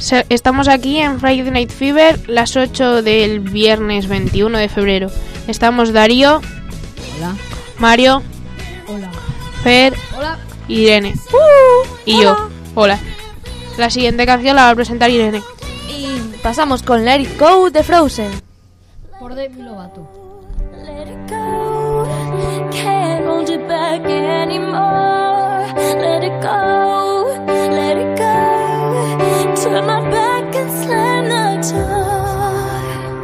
Estamos aquí en Friday Night Fever, las 8 del viernes 21 de febrero. Estamos Darío. Hola. Mario. Hola. Fer. Hola. Irene. Y hola. yo. Hola. La siguiente canción la va a presentar Irene. Y pasamos con Let It Go de Frozen. Por Demi Lovato. Let it go, can't hold it back anymore. Let it go, let it go. Turn my back and slam the door.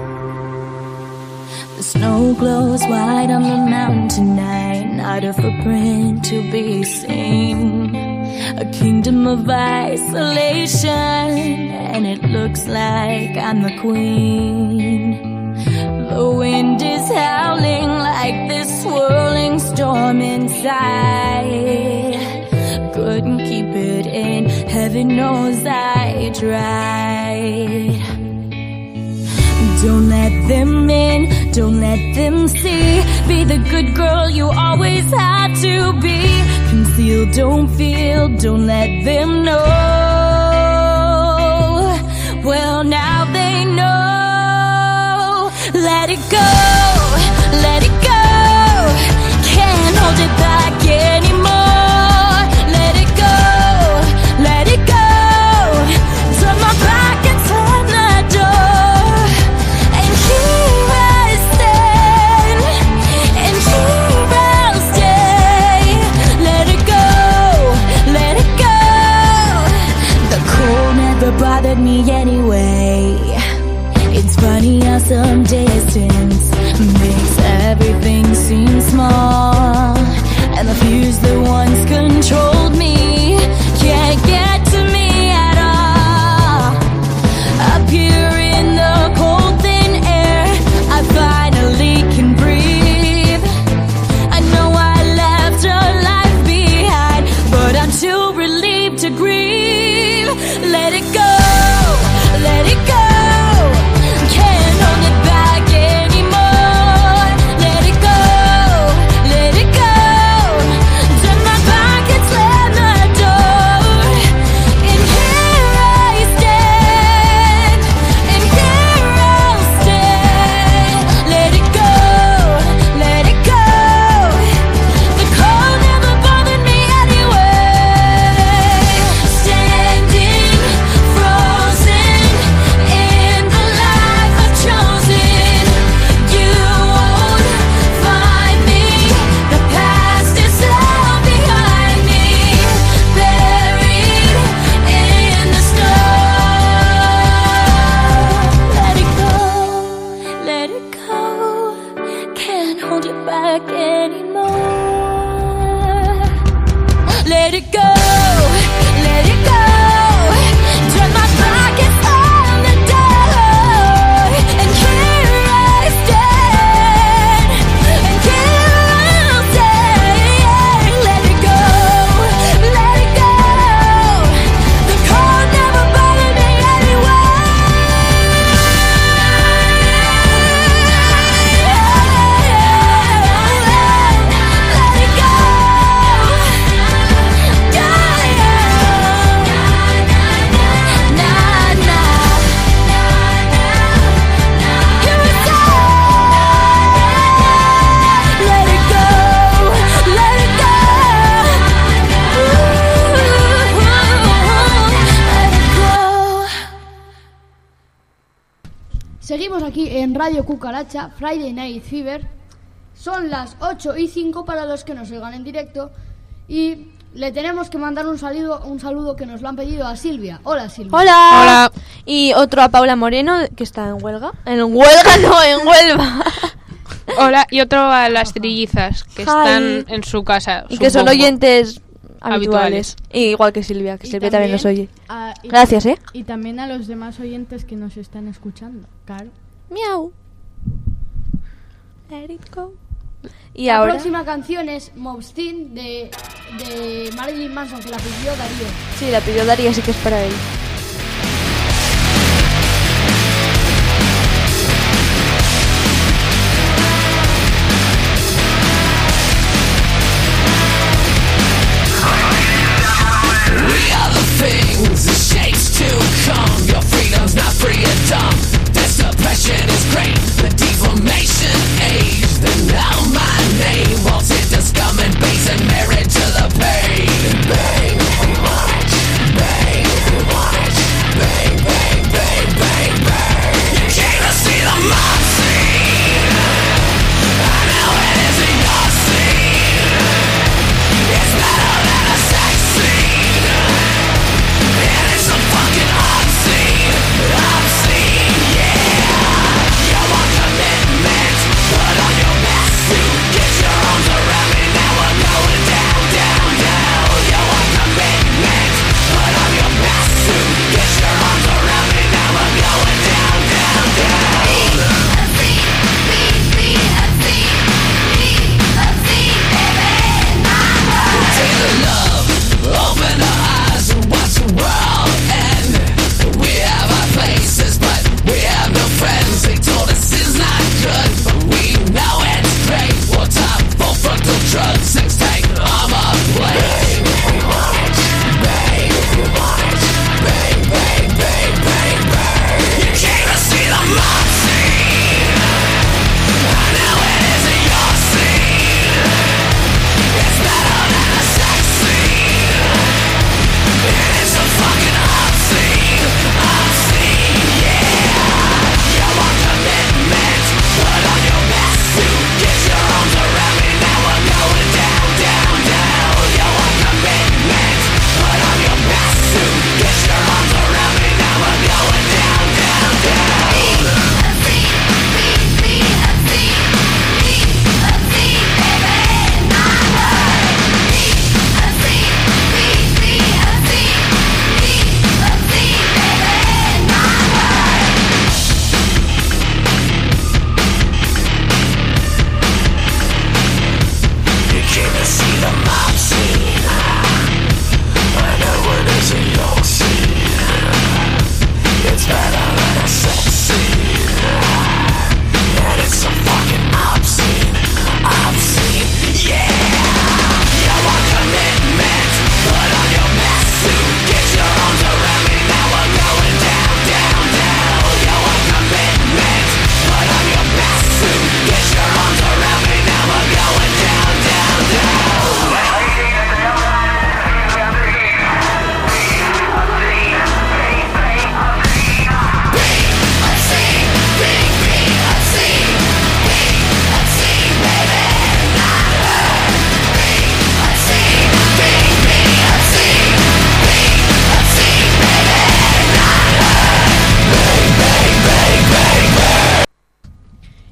The snow glows white on the mountain tonight, not a footprint to be seen. A kingdom of isolation, and it looks like I'm the queen. The wind is howling like this swirling storm inside. Couldn't keep it in, heaven knows I tried. Don't let them in, don't let them see. Be the good girl you always had to be. Conceal, don't feel, don't let them know. Well, now they know. Let it go, let it go. Can't hold it back anymore. Let it go, let it go. Turn my back and slam the door. And here I stand, and here I'll stay. Let it go, let it go. The cold never bothered me anyway. It's funny how some distance makes everything seem small, and the fears that once controlled me can't get to me at all. Up here in the cold thin air, I finally can breathe. I know I left a life behind, but I'm too relieved to grieve. Let it go, let it go. Seguimos aquí en Radio Cucaracha, Friday Night Fever. Son las 8:05 para los que nos oigan en directo. Y le tenemos que mandar un saludo que nos lo han pedido a Silvia. Hola, Silvia. Hola. Hola. Y otro a Paula Moreno, que está en huelga. En huelga, no, en Huelva. Hola. Y otro a las trillizas, que están en su casa. Y que son supongo. oyentes habituales. Igual que Silvia, que Y Silvia también nos oye. y Gracias, ¿eh? Y también a los demás oyentes que nos están escuchando, claro. Miau. Let it go. Y La ahora... próxima canción es Mob's Theme de Marilyn Manson, que la pidió Darío. Sí, la pidió Darío, así que es para él. We are the things, the shapes to come. Your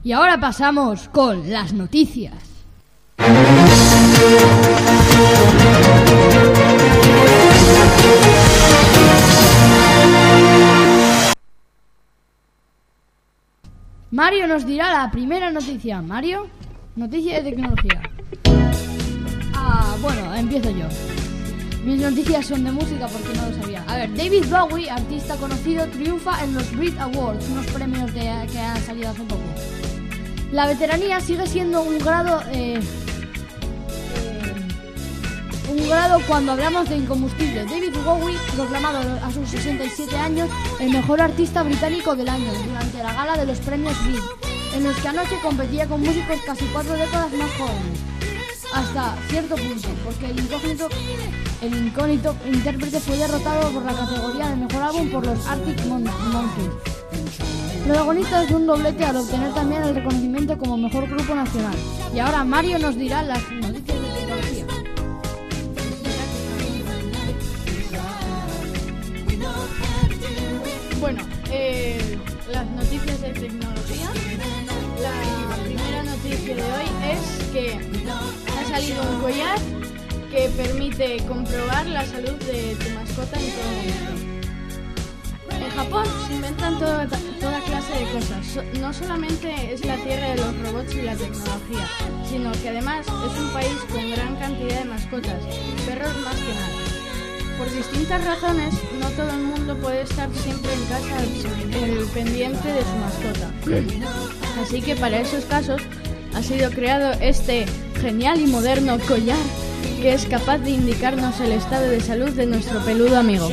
Y ahora pasamos con las noticias. Mario nos dirá la primera noticia. Mario, noticia de tecnología. Bueno, empiezo yo. Mis noticias son de música porque no lo sabía. A ver, David Bowie, artista conocido, triunfa en los Brit Awards, unos premios que han salido hace poco. La veteranía sigue siendo un grado cuando hablamos de incombustible. David Bowie, proclamado a sus 67 años el mejor artista británico del año durante la gala de los premios Brit, en los que anoche competía con músicos casi 4 décadas más jóvenes. Hasta cierto punto, porque el incógnito intérprete fue derrotado por la categoría de mejor álbum por los Arctic Monkeys, protagonistas de un doblete al obtener también el reconocimiento como mejor grupo nacional. Y ahora Mario nos dirá las noticias de tecnología. Bueno, las noticias de tecnología. La primera noticia de hoy es que ha salido un collar que permite comprobar la salud de tu mascota en todo momento. En Japón se inventan toda clase de cosas. No solamente es la tierra de los robots y la tecnología, sino que además es un país con gran cantidad de mascotas, perros más que nada. Por distintas razones, no todo el mundo puede estar siempre en casa pendiente de su mascota. Así que para esos casos ha sido creado este genial y moderno collar que es capaz de indicarnos el estado de salud de nuestro peludo amigo.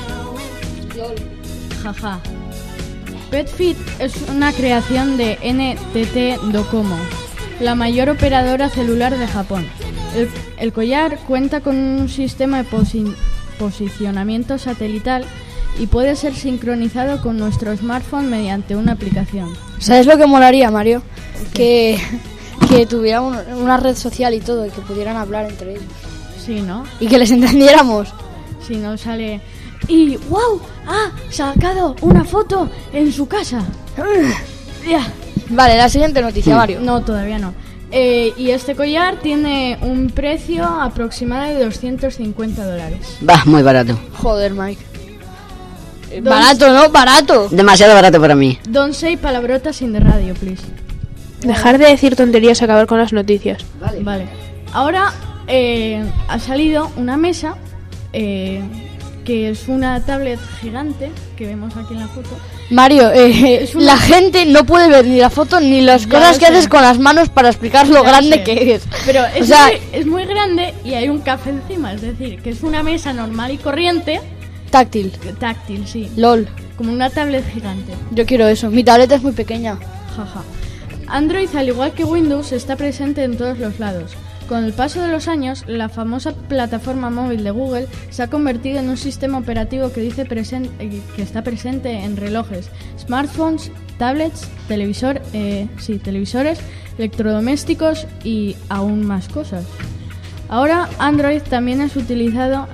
Jaja. PetFit es una creación de NTT Docomo, la mayor operadora celular de Japón. El collar cuenta con un sistema de posicionamiento satelital y puede ser sincronizado con nuestro smartphone mediante una aplicación. ¿Sabes lo que molaría, Mario? Que tuviera una red social y todo, y que pudieran hablar entre ellos. Sí, ¿no? Y que les entendiéramos. Si no sale... Y ¡wow! ¡Ha sacado una foto en su casa! Ya. Vale, la siguiente noticia, Mario. No, todavía no. Y este collar tiene un precio aproximado de $250. Va, muy barato. Joder, Mike. Barato, ¿no? Barato. Demasiado barato para mí. Don't say palabrotas in the radio, please. Dejar de decir tonterías y acabar con las noticias. Vale. Ahora ha salido una mesa que es una tablet gigante que vemos aquí en la foto. Mario, la gente no puede ver ni la foto ni las cosas que haces con las manos para explicar lo grande que es. Pero es muy grande y hay un café encima, es decir, que es una mesa normal y corriente. Táctil, sí. LOL. Como una tablet gigante. Yo quiero eso. Mi tableta es muy pequeña. Jaja. Android, al igual que Windows, está presente en todos los lados. Con el paso de los años, la famosa plataforma móvil de Google se ha convertido en un sistema operativo que que está presente en relojes, smartphones, tablets, televisores, electrodomésticos y aún más cosas. Ahora Android también es utilizado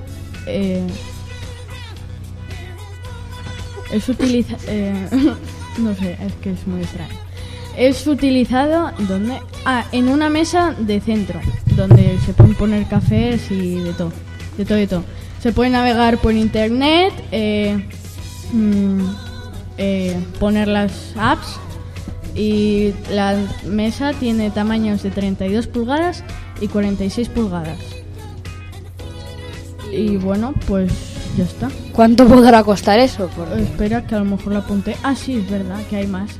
no sé, es que es muy extraño. Es utilizado ¿dónde? En una mesa de centro, donde se pueden poner cafés y de todo. Se puede navegar por internet, poner las apps, y la mesa tiene tamaños de 32 pulgadas y 46 pulgadas. Y bueno, pues ya está. ¿Cuánto podrá costar eso? Espera, que a lo mejor lo apunté. Sí, es verdad que hay más.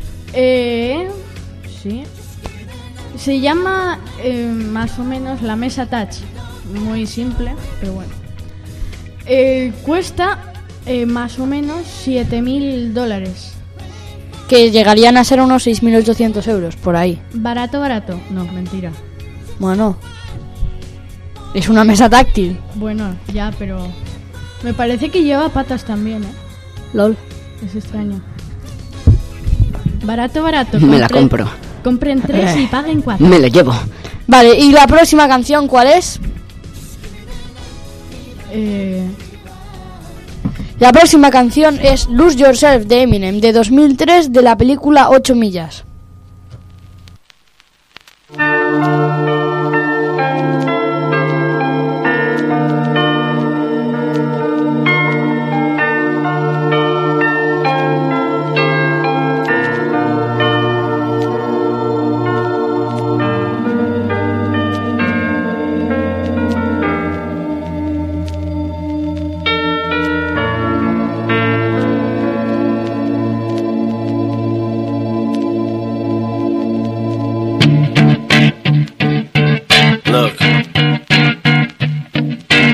Sí. Se llama más o menos la mesa touch. Muy simple, pero bueno. Cuesta más o menos $7.000. Que llegarían a ser unos 6.800 euros, por ahí. Barato. No, mentira. Bueno, es una mesa táctil. Bueno, ya, pero me parece que lleva patas también, LOL. Es extraño. Barato. Me la compro. Compren 3 y paguen 4. Me lo llevo. Vale, ¿y la próxima canción cuál es? La próxima canción es Lose Yourself de Eminem, de 2003, de la película 8 millas.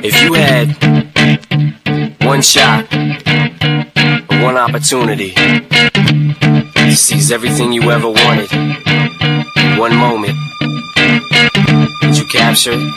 If you had one shot, one opportunity to seize everything you ever wanted, one moment, did you capture it?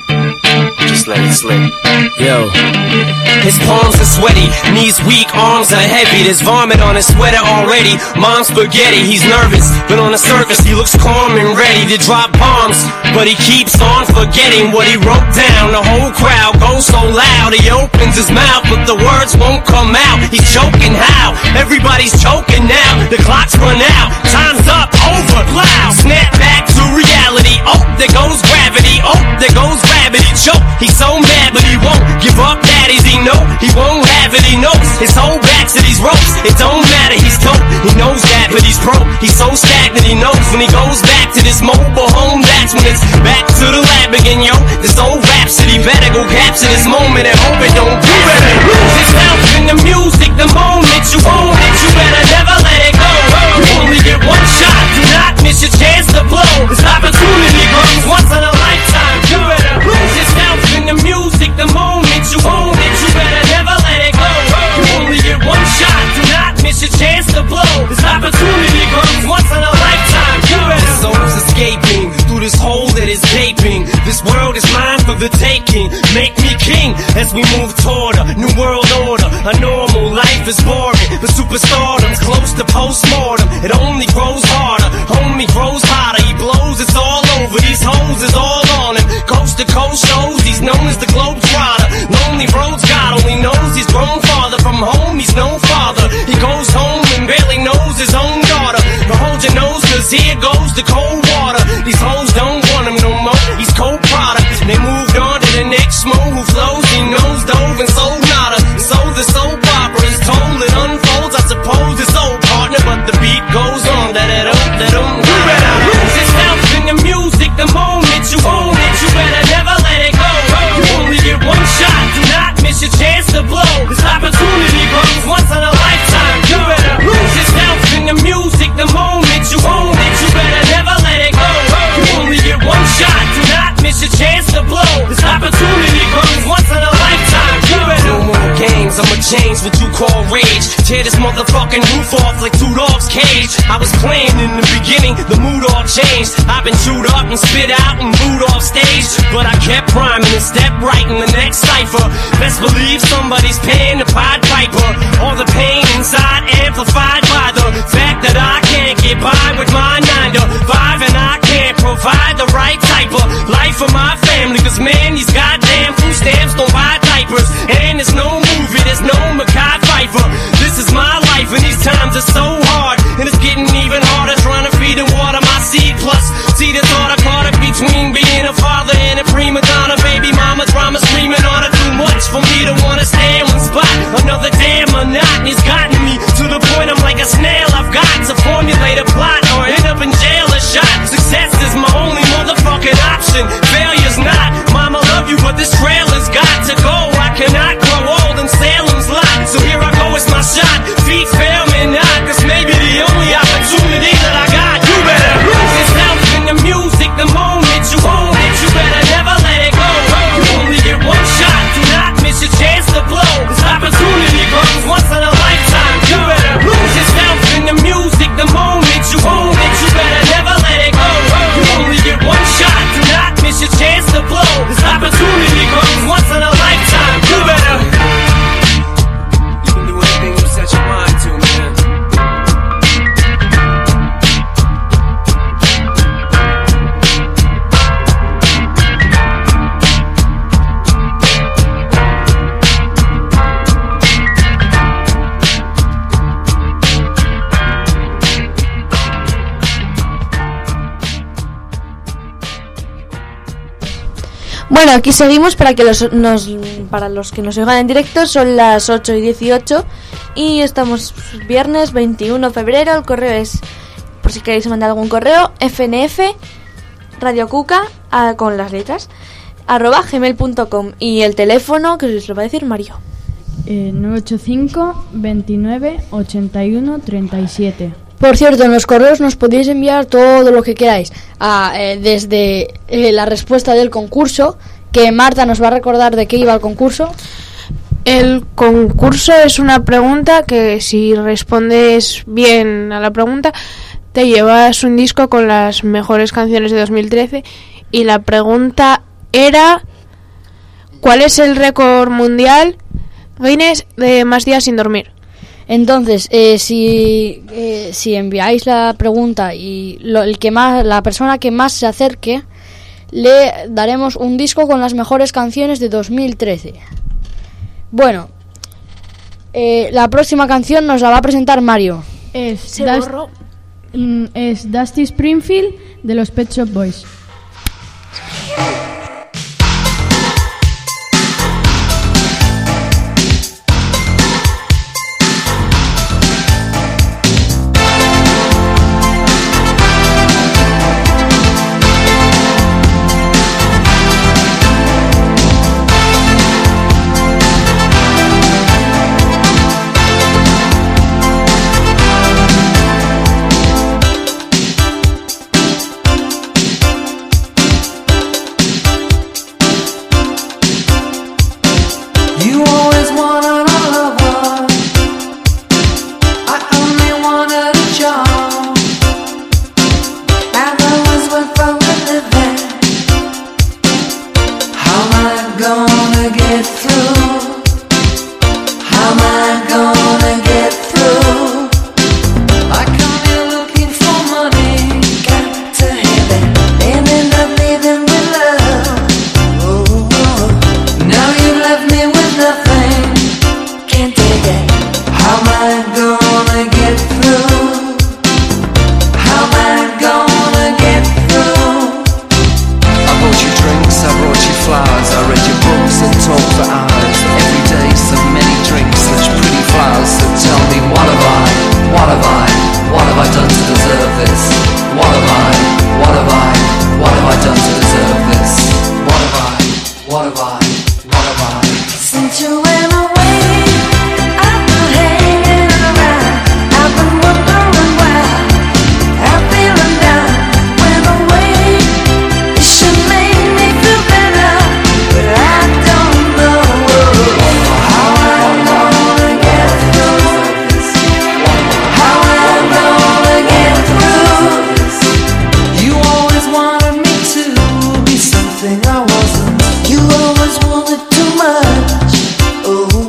Just let it slip. Yo. His palms are sweaty, knees weak, arms are heavy. There's vomit on his sweater already. Mom's spaghetti, he's nervous, but on the surface he looks calm and ready to drop bombs. But he keeps on forgetting what he wrote down. The whole crowd goes so loud, he opens his mouth, but the words won't come out. He's choking how? Everybody's choking now. The clock's run out, time's up, over, loud. Snap back to reality. Oh, there goes gravity. Oh, there goes gravity. Choke. He's so mad, but he won't give up. Daddies, he know he won't have it. He knows his whole back to these ropes. It don't matter, he's dope. He knows that, but he's broke. He's so stagnant. He knows when he goes back to this mobile home, that's when it's back to the lab again, yo. This old rhapsody better go capture this moment and hope it don't do it. Lose yourself in the music, the moment you own it, you better never let it go. You only get one shot, do not miss your chance to blow. This opportunity comes once in a lifetime. You better lose yourself in the music, the moment you own it, you better never let it go. You only get one shot, do not miss your chance to blow. This opportunity comes once in a lifetime. You better. This soul's escaping through this hole that is gaping. This world is mine for the taking. Make me king as we move toward a new world order. A normal life is boring, but superstardom's close to postmortem. It only grows harder, homie grows hotter. He blows, it's all over. These hoes is all on him. Coast to coast shows, he's known as the Globetrotter. Lonely roads, God only knows he's grown farther from home. He's no father. He goes home and barely knows his own daughter. But hold your nose, cause here goes the cold water. These hoes don't want him no more. He's cold product. They moved on to the next mo who flows. He knows dove and sold nada. So the soap opera is told, it unfolds. I suppose it's old partner, but the beat goes on. You better lose yourself in the music, the moment you own it, you better never let it go. You only get one shot, do not miss your chance to blow. This opportunity comes once in a lifetime. You better lose yourself in the music, the moment you own it, you better never let it go. You only get one shot, do not miss your chance to blow. This opportunity comes once in a lifetime. You better. No more games, I'ma change what you call rage. Tear this motherfucking roof off like two dogs' cage. I was playing in the beginning, the mood all changed. I've been chewed up and spit out and booed off stage, but I kept rhyming and stepped right in the next cipher. Best believe somebody's paying the Pied Piper. All the pain inside amplified by the fact that I can't get by with my 9 to 5, and I can't provide the right type of life for my family. Cause man, these goddamn food stamps don't buy diapers, and there's no movie, there's no Mekhi Phifer. This is my life and these times are so hard, and it's getting even harder trying to feed and water my seed. Plus, see the thought I caught it between being a father and a prima donna. Baby mama drama screaming on her, too much for me to wanna stay in one spot. Another damn monotony's gotten me to the point I'm like a snail. I've got to formulate a plot or end up in jail or shot. Success is my only motherfucking option, failure's not. Mama love you, but this trail has got to go. I cannot grow old in Salem's lot, so here I go, it's my shot. Feet fail me not, this may be the only opportunity that I got. You better lose yourself in the music, the moment you own it, you better never let it go. You only get one shot, do not miss your chance to blow. This opportunity comes once in a lifetime. You better lose yourself in the music, the moment you own it, you better never let it go. You only get one shot, do not miss your chance to blow. This opportunity comes once in a lifetime. You better. You can do anything you set your mind to, man. Bueno, aquí seguimos para que para los que nos oigan en directo. Son las 8:18 y estamos viernes 21 de febrero. El correo es, por si queréis mandar algún correo, FNF Radio Cuca con las letras @gmail.com, y el teléfono que os lo va a decir Mario. 985 29 81 37. Por cierto, en los correos nos podéis enviar todo lo que queráis, desde la respuesta del concurso, que Marta nos va a recordar de qué iba el concurso. El concurso es una pregunta que si respondes bien a la pregunta te llevas un disco con las mejores canciones de 2013 y la pregunta era ¿cuál es el récord mundial Guinness de más días sin dormir? Entonces, si enviáis la pregunta y la persona que más se acerque, le daremos un disco con las mejores canciones de 2013. Bueno, la próxima canción nos la va a presentar Mario. Es Dusty Springfield de los Pet Shop Boys. You always wanted too much. Oh.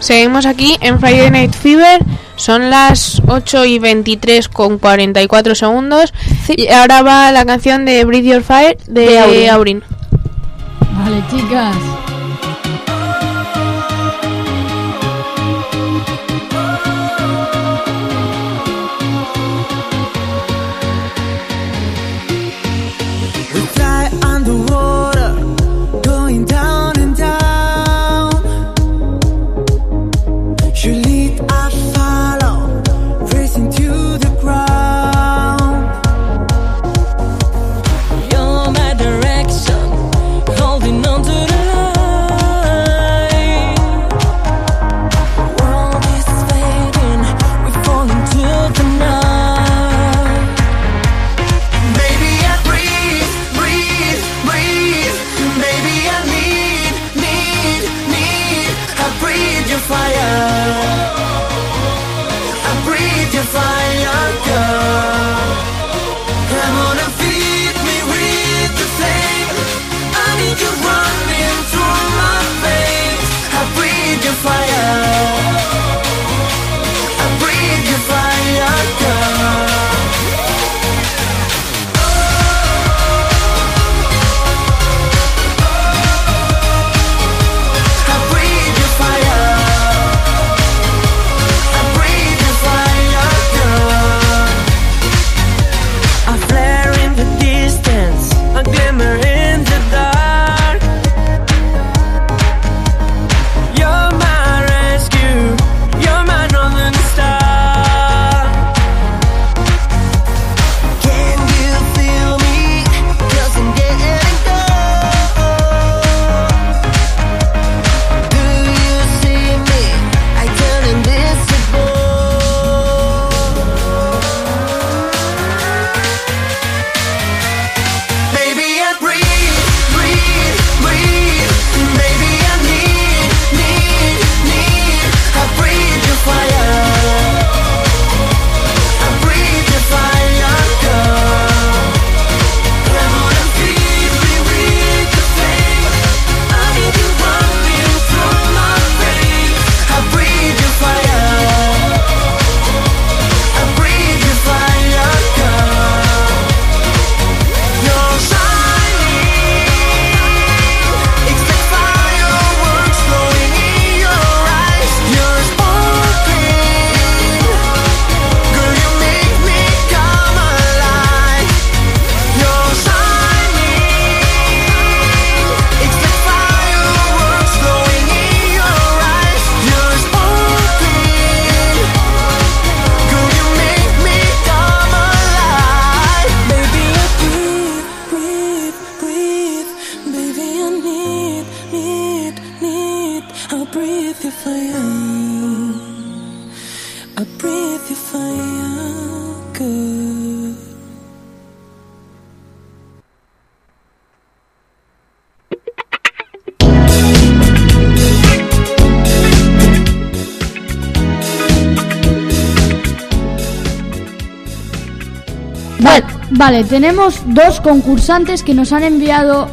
Seguimos aquí en Friday Night Fever. Son las 8:23 con 44 segundos. Sí. Y ahora va la canción de Breathe Your Fire de Aurin. Vale, chicas. We fly underwater, going down and down. You lead, I follow, racing to the ground. You're my direction, holding on to the line. World is fading, we fall into the night. Baby, I breathe, breathe, breathe. Baby, I need. I breathe your fire. I breathe your fire, girl. Come on and feed me with the flame. I need you running through my veins. I breathe your fire. I breathe your fire, girl. I breathe your fire. I breathe your fire, girl. A flare in the distance, a glimmer in the dark. You're my rescue, you're my northern star. Can you feel me? 'Cause I'm getting cold. Do you see me? I turn invisible. Baby, I breathe, breathe, breathe. Baby, I need. I breathe your fire. I breathe your fire, girl. Come on and feed me with the flame. I need you running through my veins. I breathe your fire. I breathe your fire, girl. You're shining. It's like fireworks glowing in your eyes. You're sparkling. Girl, you make me come alive. You're shining. It's like fireworks glowing in your eyes. You're sparkling. Girl, you make me come alive. Baby, I breathe, breathe. Baby, I need. I breathe your fire. I breathe your fire, good. Vale, tenemos dos concursantes que nos han enviado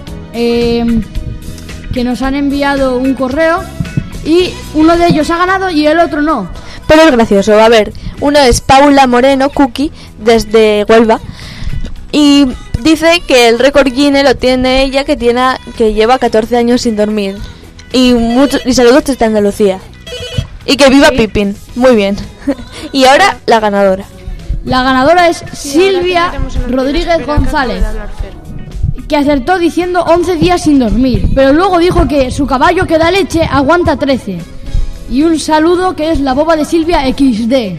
un correo y uno de ellos ha ganado y el otro no. Pero es gracioso, a ver, uno es Paula Moreno Cookie desde Huelva y dice que el récord Guinness lo tiene ella, que lleva 14 años sin dormir. Y saludos desde Andalucía. Y que viva Pippin, muy bien. Y ahora la ganadora. La ganadora es Silvia Rodríguez González, que acertó diciendo 11 días sin dormir, pero luego dijo que su caballo que da leche aguanta 13. Y un saludo que es la boba de Silvia XD.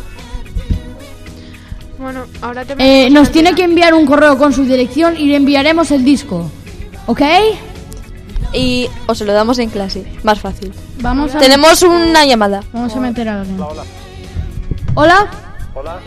Bueno, ahora Nos tiene que enviar un correo con su dirección y le enviaremos el disco. ¿Ok? Y os lo damos en clase, más fácil. Vamos a... Tenemos una llamada. Vamos a meter a alguien. Hola. Hola. Hola.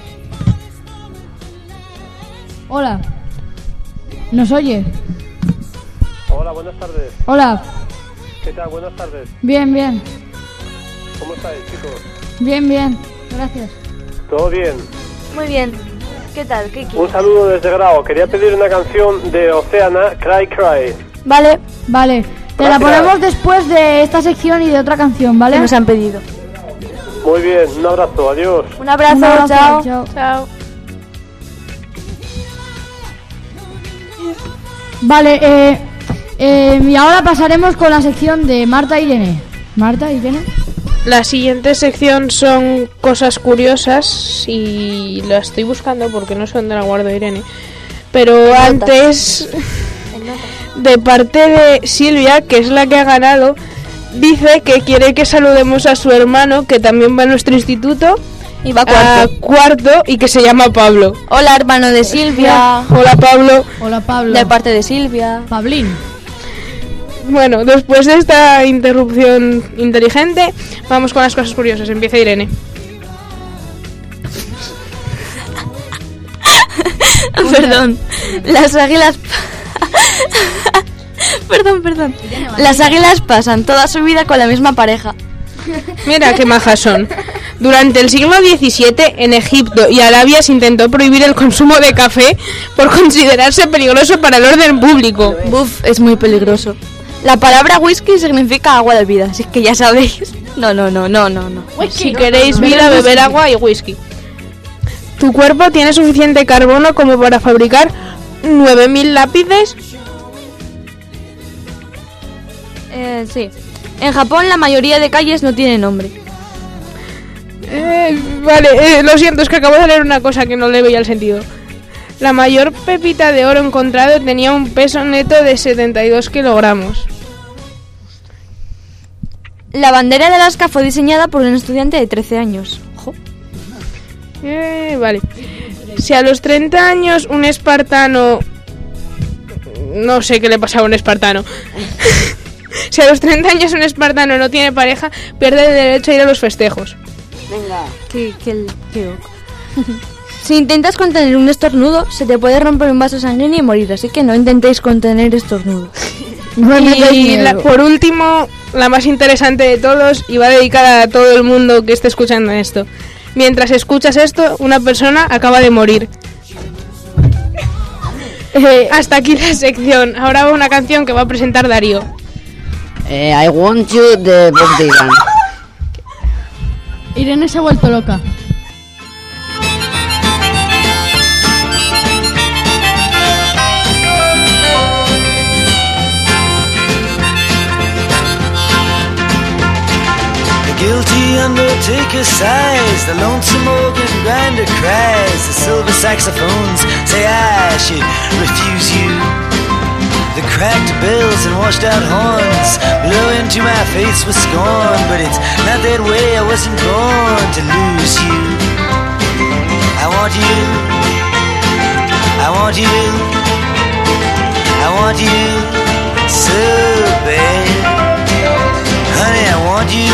Hola. ¿Nos oye? Hola, buenas tardes. Hola. ¿Qué tal? Buenas tardes. Bien, bien. ¿Cómo estáis, chicos? Bien, bien. Gracias. ¿Todo bien? Muy bien. ¿Qué tal? ¿Qué quieres? Un saludo desde Grau. Quería pedir una canción de Oceana, Cry Cry. Vale. Vale. Te la Gracias. ponemos después de esta sección y de otra canción, ¿vale? Que nos han pedido. Muy bien, un abrazo, adiós. Un abrazo, Un abrazo, chao. chao. Chao. Vale, y ahora pasaremos con la sección de Marta e Irene. Marta, Irene. La siguiente sección son cosas curiosas y la estoy buscando porque no sé dónde la guardo, Irene. Pero antes, de parte de Silvia, que es la que ha ganado, dice que quiere que saludemos a su hermano, que también va a nuestro instituto, Y va a cuarto, y que se llama Pablo. Hola, hermano de Silvia. Hola, Pablo. Hola, Pablo. De parte de Silvia. Pablín. Bueno, después de esta interrupción inteligente, vamos con las cosas curiosas. Empieza Irene. Perdón. Las águilas... Perdón. Las águilas pasan toda su vida con la misma pareja. Mira qué majas son. Durante el siglo XVII, en Egipto y Arabia se intentó prohibir el consumo de café por considerarse peligroso para el orden público. Buf, es muy peligroso. La palabra whisky significa agua de vida, así que ya sabéis. No. Si queréis vida, beber agua y whisky. Tu cuerpo tiene suficiente carbono como para fabricar 9.000 lápices. Sí. En Japón la mayoría de calles no tienen nombre. Vale, lo siento, es que acabo de leer una cosa que no le veía el sentido. La mayor pepita de oro encontrado tenía un peso neto de 72 kilogramos. La bandera de Alaska fue diseñada por un estudiante de 13 años. Ojo. Vale. Si a los 30 años un espartano... No sé qué le pasaba a un espartano. Si a los 30 años un espartano no tiene pareja, pierde el derecho a ir a los festejos. Venga. Qué loco. Si intentas contener un estornudo, se te puede romper un vaso sanguíneo y morir, así que no intentéis contener estornudos. Y por último, la más interesante de todos, y va dedicada a todo el mundo que esté escuchando esto. Mientras escuchas esto, una persona acaba de morir. Hasta aquí la sección. Ahora va una canción que va a presentar Darío. I Want You de Bob Dylan. Irene se ha vuelto loca. The guilty undertaker sighs, the lonesome organ grinder cries, the silver saxophones say I should refuse you. The cracked bells and washed out horns blow into my face with scorn, but it's not that way, I wasn't born to lose you. I want you, I want you, I want you so bad. Honey, I want you.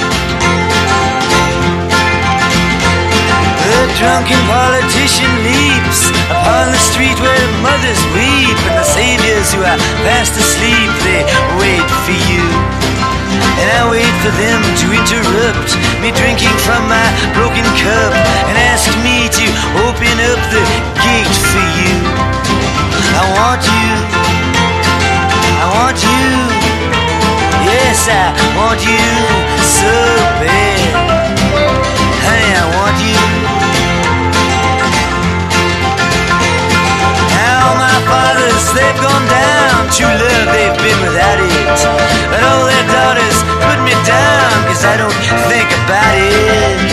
The drunken politician leaps upon the street where mothers weep, and the saviors who are fast asleep, they wait for you. And I wait for them to interrupt me drinking from my broken cup and ask me to open up the gate for you. I want you, I want you, yes I want you so bad. Honey, I want you. Now my fathers, they've gone down, true love they've been without it, but all their daughters put me down, cause I don't think about it.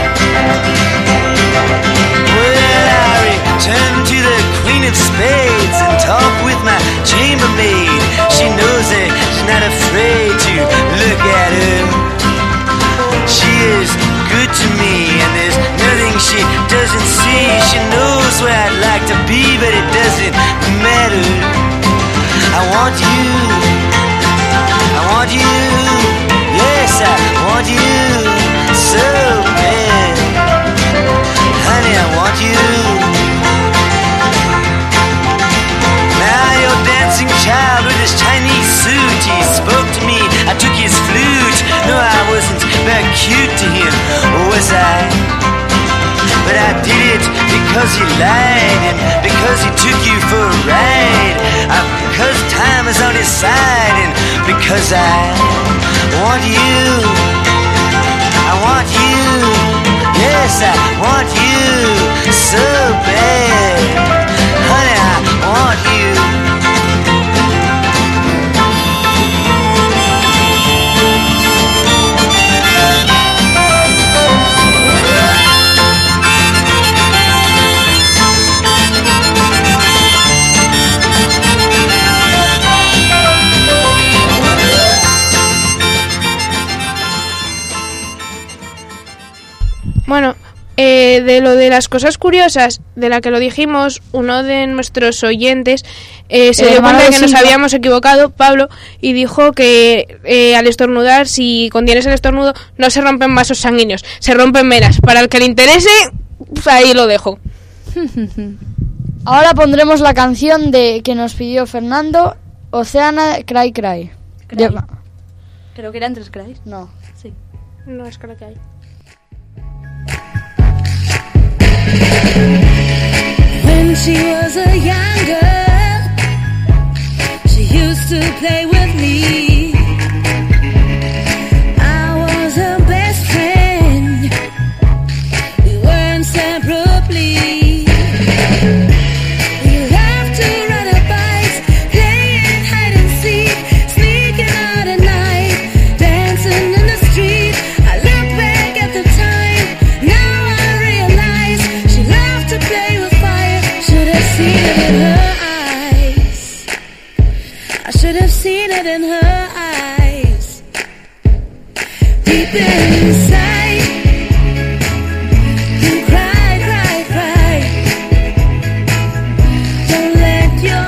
Well, I return to the Queen of Spades and talk with my chambermaid. She knows that she's not afraid to look at her. She is good to me, and there's nothing she doesn't see. She knows where I'd like to be, but it doesn't matter. I want you, I want you, yes I want you so bad. Honey, I want you. Now your dancing child with his Chinese suit, he spoke to me, I took his flute. No, I wasn't very cute to him, was I? But I did it because he lied, and because he took you for a ride, because time is on his side, and because 'cause I want you. I want you. Yes, I want you so bad. Honey, I want you. Bueno, de lo de las cosas curiosas, de la que lo dijimos, uno de nuestros oyentes se dio cuenta de que nos habíamos equivocado, Pablo, y dijo que al estornudar, si contienes el estornudo, no se rompen vasos sanguíneos, se rompen venas. Para el que le interese, pues ahí lo dejo. Ahora pondremos la canción que nos pidió Fernando, Oceana Cry Cry. Creo que eran 3 cries. No. Sí. No es creo que hay. When she was a young girl, she used to play with me. I was her best friend. We were inseparably. We loved to ride our bikes, playing hide and seek, sneaking out at night, dancing in the street. I look back at the time, now I realize she loved to play with fire. Should have seen it in her eyes. I should have seen it in her eyes. Deep inside, you cry, cry, cry. Don't let your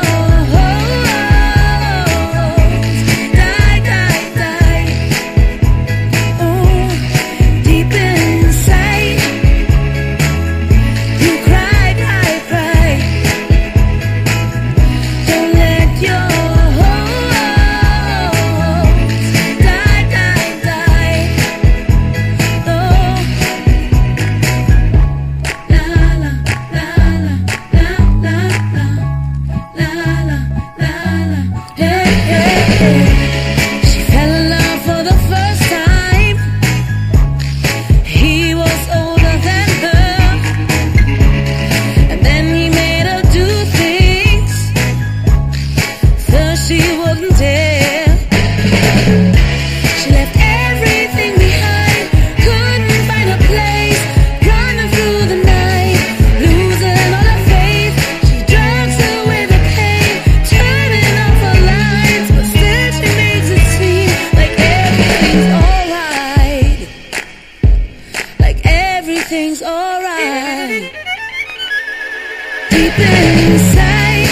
hopes die, die, die. Oh, deep inside, you cry, cry, cry. Don't let your hopes die, die, die. Oh, la la la la la la la la la. Hey, hey, hey. She fell in love for the first time. He was older than her, and then he made her do things so she wouldn't dare. She left everything behind, couldn't find a place, running through the night, losing all her faith. She drugs away the pain, turning off her lights, but still she makes it seem like everything's alright. Like everything's alright. Deep inside,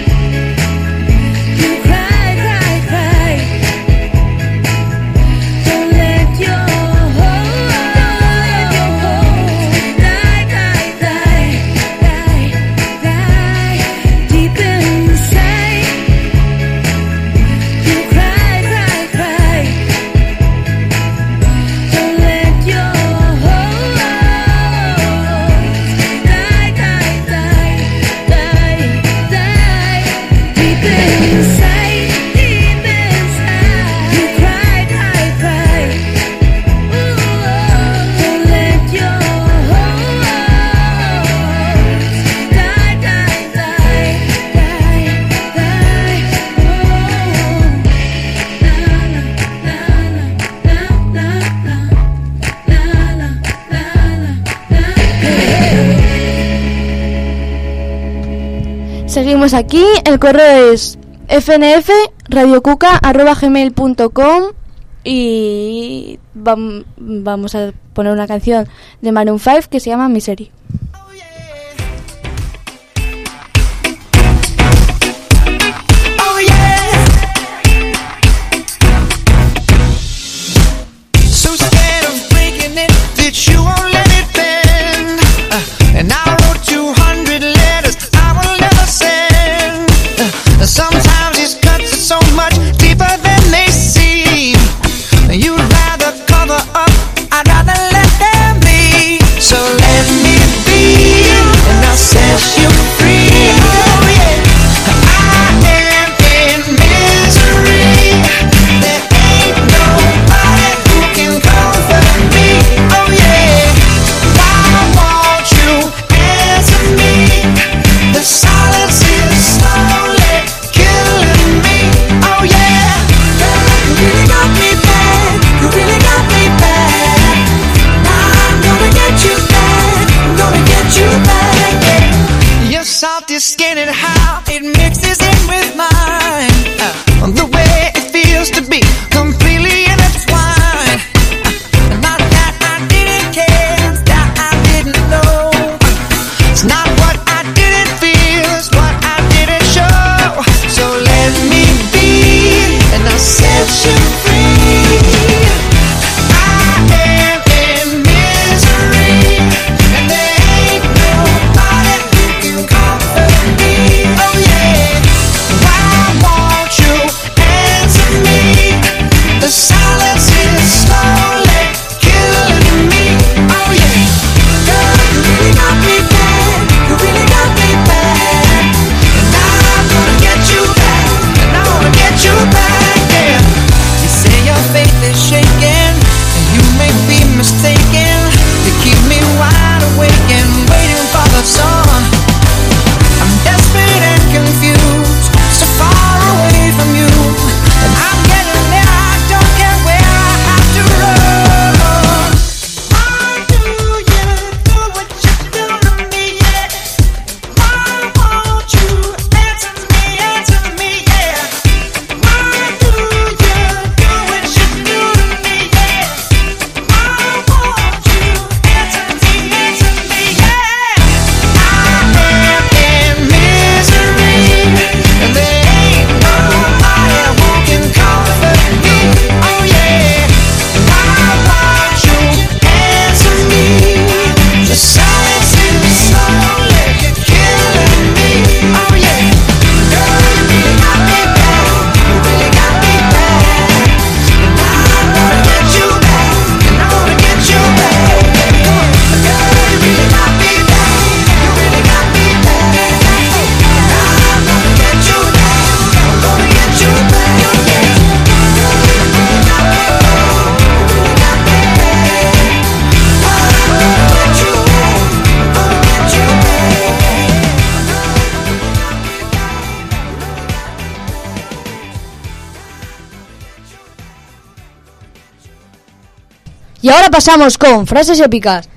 you cry, cry, cry. Don't let your hopes die, die, die, die, die. Deep inside, you cry, cry, cry. Don't let your hopes die, die, die, die, die. Deep inside, you cry, cry, cry. Ooh, don't let your hopes die, die, die, die, die. Seguimos aquí, el correo es fnf@radiocuca.gmail.com y vamos a poner una canción de Maroon 5 que se llama Misery. Oh yeah. So scared of breaking it that you won't let it bend. And I wrote 200 letters I will never send. Sometimes these cuts are so much deeper than they seem. You'd rather cover up, I'd rather let them be. So let me be The silence is slowly killing me. Oh yeah, girl, you really got me bad. You really got me bad. And I'm gonna get you back. And I wanna get you back. Yeah. You say your faith is shaking, and you may be mistaken. You keep me wide awake and waiting for the sun. I'm desperate and confused, so far away from you. And I'm getting there, I don't care where I have to run. Why do you do what you do to me, yeah? Why won't you answer me, yeah? Why do you do what you do to me, yeah? Why won't you answer me, yeah? I am in misery, and there ain't nobody who can comfort me. Oh yeah, why won't you answer me? The silence is slowly killing me. Oh yeah, girl, you really got me bad. You really got me bad. I wanna get you back, and I wanna get you back. Girl, you really got me bad. You really got me bad. I'm gonna get you back. I'm gonna get you back. Yeah. Girl, you really got me bad. You really got me bad. I'm gonna get you back. I'm gonna get you back. Y ahora pasamos con frases épicas.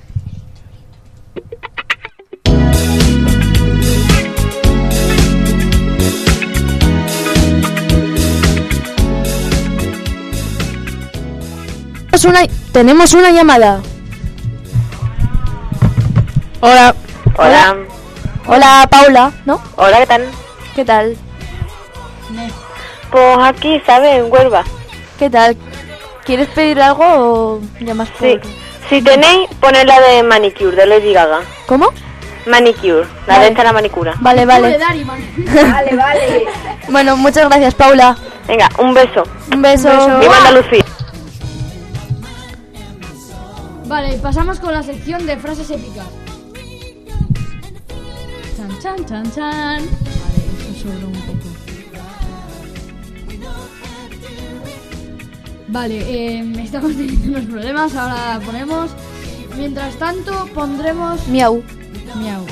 Tenemos una llamada. Hola. Hola. Hola, Paula, ¿no? Hola, ¿qué tal? ¿Qué tal? Pues aquí, ¿sabes? En Huelva. ¿Qué tal? ¿Quieres pedir algo o llamas por...? Sí. Si tenéis, poned la de Manicure, de Lady Gaga. ¿Cómo? Manicure, la Vale. de esta, la manicura. Vale, vale. Vale, vale. Bueno, muchas gracias, Paula. Venga, un beso. Un beso. Viva Andalucía. Vale, pasamos con la sección de frases épicas. Chan, chan, chan, chan. Vale, esto sobró un poco. Vale, estamos teniendo unos problemas, ahora ponemos. Mientras tanto, pondremos... Miau. Miau.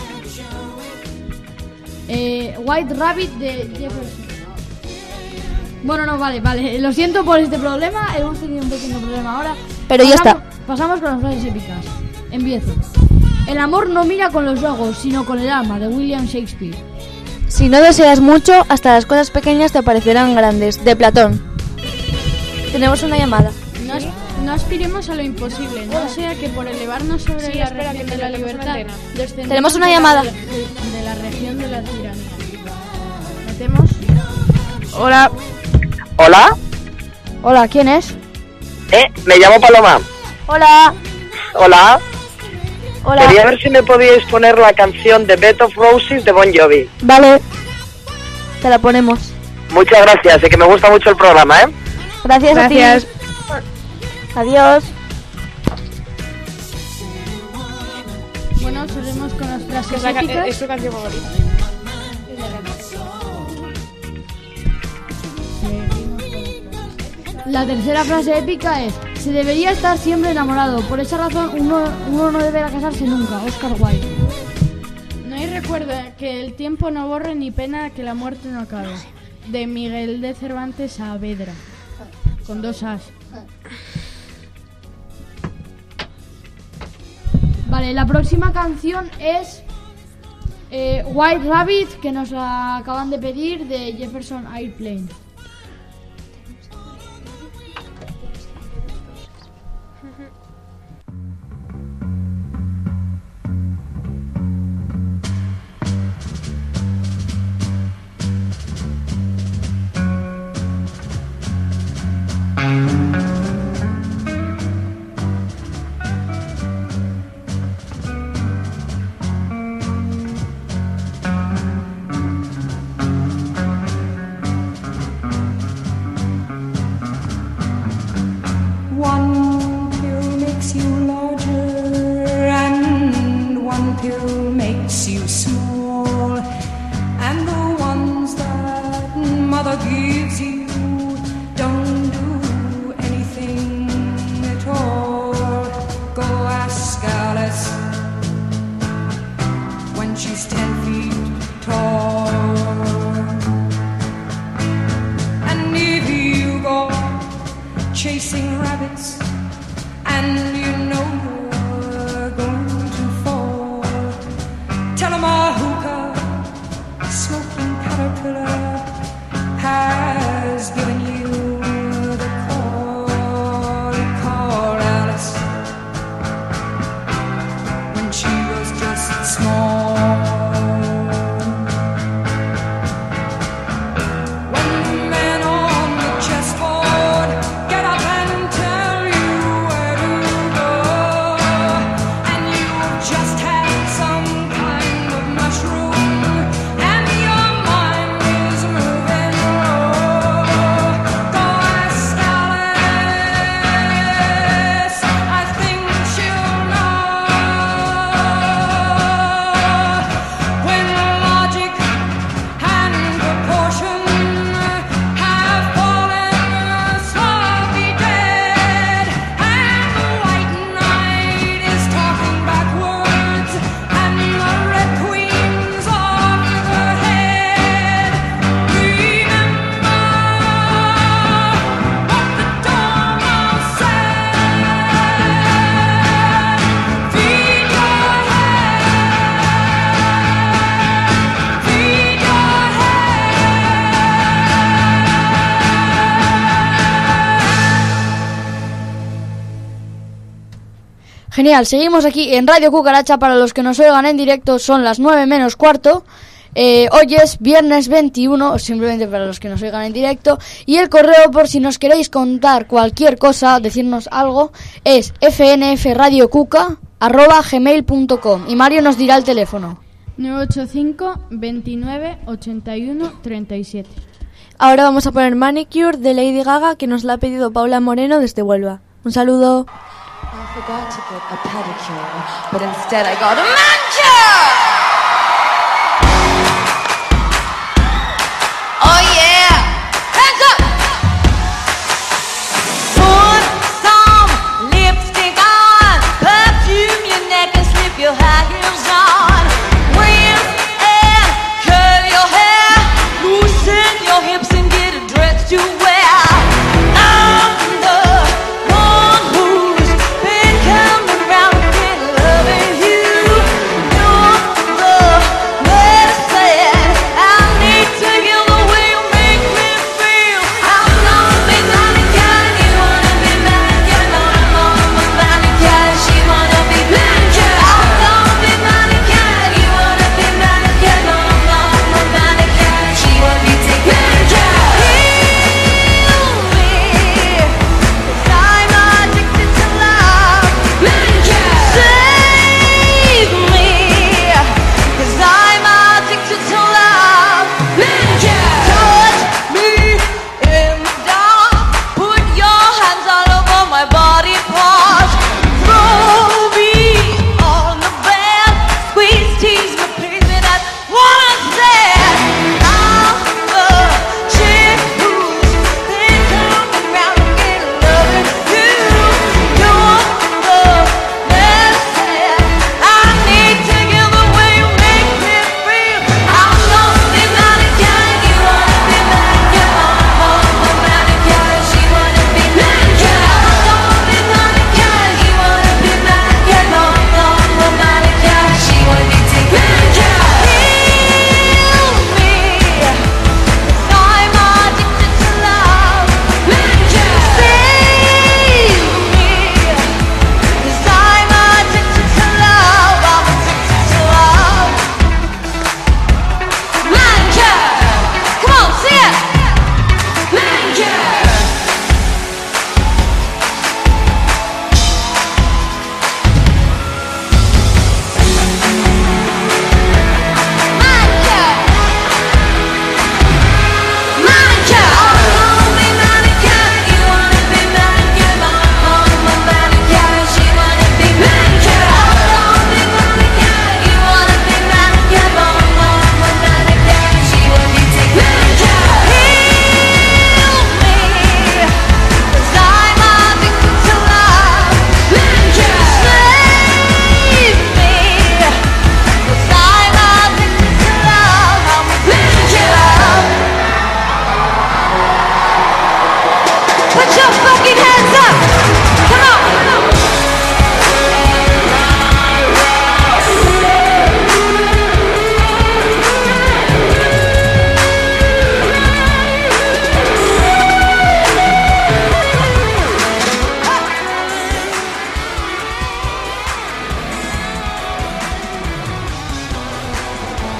White Rabbit de Jefferson. Bueno, no, vale. Lo siento por este problema, hemos tenido un pequeño problema ahora. Pero ya está. Pasamos con las frases épicas. Empiezo. El amor no mira con los ojos, sino con el alma, de William Shakespeare. Si no deseas mucho, hasta las cosas pequeñas te parecerán grandes, de Platón. Tenemos una llamada. No aspiremos a lo imposible, no sea que por elevarnos sobre la región de la libertad descendamos Tenemos una llamada. de la región de la tiranía. ¿Metemos? Hola. Hola, Hola, ¿quién es? me llamo Paloma. Hola. Hola. Hola. Quería ver si me podíais poner la canción de Bed of Roses de Bon Jovi. Vale. Te la ponemos. Muchas gracias, y que me gusta mucho el programa, ¿eh? Gracias, Gracias. a ti. Adiós. Bueno, seguimos con las frases Es, épicas. es su canción favorita. La tercera frase épica es: se debería estar siempre enamorado. Por esa razón uno no deberá casarse nunca. Oscar Wilde. No hay recuerda que el tiempo no borre ni pena que la muerte no acabe. De Miguel de Cervantes Saavedra. Con 2 as. Vale, la próxima canción es White Rabbit, que nos la acaban de pedir, de Jefferson Airplane. chasing rabbits, and you know you're going to fall. Tell 'em a hookah, a smoking caterpillar has given you the call. Call Alice when she was just small. When the men on the chessboard get up and tell you where to go, and you've just had some kind of mushroom, and your mind is moving low, go ask Alice, I think she'll know. When logic and proportion have fallen slowly dead, and the white knight is talking backwards, and the red queen's off with her head, remember what the Dormouse said. Feed your head, feed your Genial, seguimos aquí en Radio Cucaracha. Para los que nos oigan en directo son las 9 menos cuarto. Hoy es viernes 21, simplemente para los que nos oigan en directo. Y el correo, por si nos queréis contar cualquier cosa, decirnos algo, es fnfradiocuca@gmail.com. Y Mario nos dirá el teléfono. 985 29 81 37. Ahora vamos a poner Manicure de Lady Gaga, que nos la ha pedido Paula Moreno desde Huelva. Un saludo. I forgot to get a pedicure, but instead I got a manicure! Oh yeah! Hands up! Put some lipstick on, perfume your neck and slip your high heels on. Rinse and curl your hair, loosen your hips and get a dress to wear. I'm the one who's been coming round and loving you.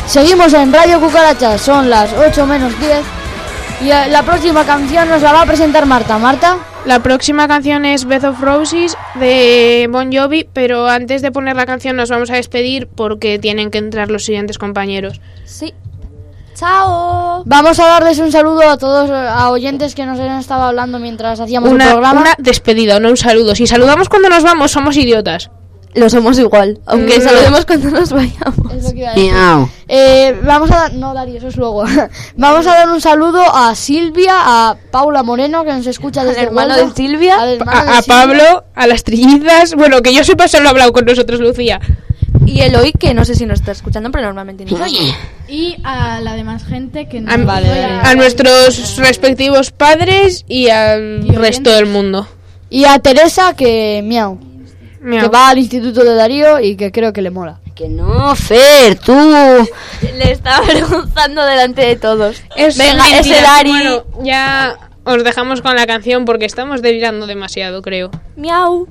Seguimos en Radio Cucaracha, son las 8 menos 10. Y la próxima canción nos la va a presentar Marta. Marta. La próxima canción es Bed of Roses de Bon Jovi, pero antes de poner la canción nos vamos a despedir porque tienen que entrar los siguientes compañeros. Sí. ¡Chao! Vamos a darles un saludo a todos, a oyentes que nos han estado hablando mientras hacíamos el programa. Una despedida, no un saludo. Si saludamos cuando nos vamos, somos idiotas. Lo somos igual, aunque saludemos cuando nos vayamos. Es lo que iba a decir. Vamos a dar... No, Darío, eso es luego. Vamos a dar un saludo a Silvia, a Paula Moreno, que nos escucha desde Al hermano Huelva, de Silvia, al hermano de A Silvia. Pablo, a las trillizas. Bueno, que yo sepa, solo ha hablado con nosotros, Lucía. Y Eloy, que no sé si nos está escuchando, pero normalmente nos oye. Y a la demás gente que nos A nuestros respectivos padres y al resto del mundo. Y a Teresa, que miau. Miau. Que va al instituto de Darío y que creo que le mola. Que no, Fer, tú. Le está avergonzando delante de todos. Venga, ese mentira. Dari. Bueno, ya os dejamos con la canción porque estamos delirando demasiado, creo. Miau.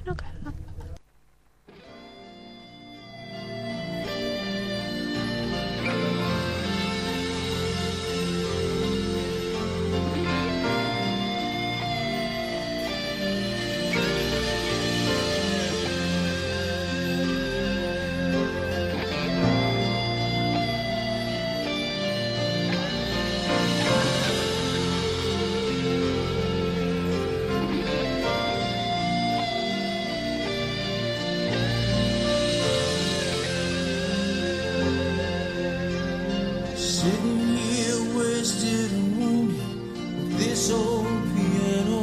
Sitting here wasted and wounded with this old piano,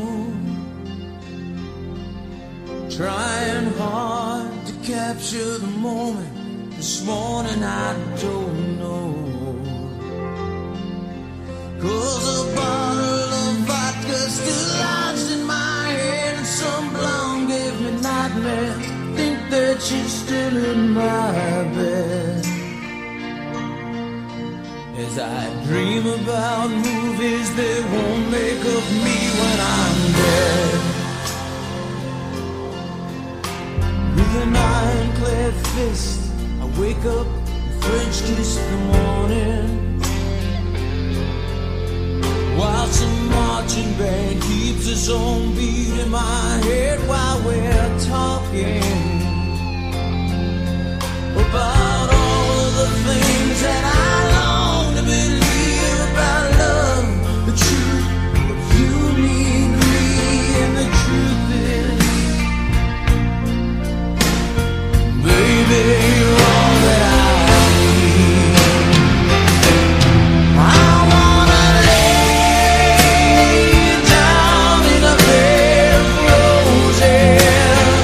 trying hard to capture the moment. This morning I don't know, 'cause a bottle of vodka still lodged in my head, and some blonde gave me nightmares. Think that she's still in my bed. As I dream about movies that won't make of me when I'm dead. With an ironclad fist, I wake up and French kiss the morning, while some marching band keeps its own beat in my head while we're talking about all of the things that I long to believe about love, the truth of you need me, and the truth is, baby, you're all that I need. I wanna lay you down in a bed of roses.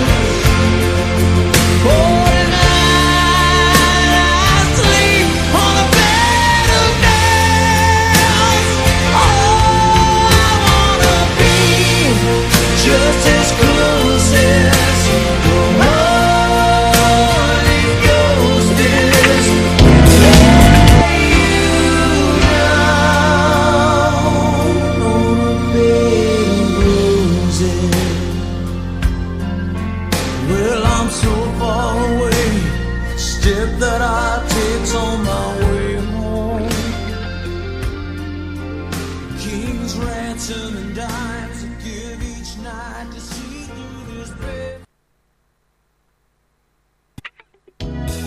Oh, just as close as the Holy Ghost is. Lay you down on a bed of roses. Well, I'm so far away, step that I take's on my way home. King's ransom and dimes I give each night to see through this bed.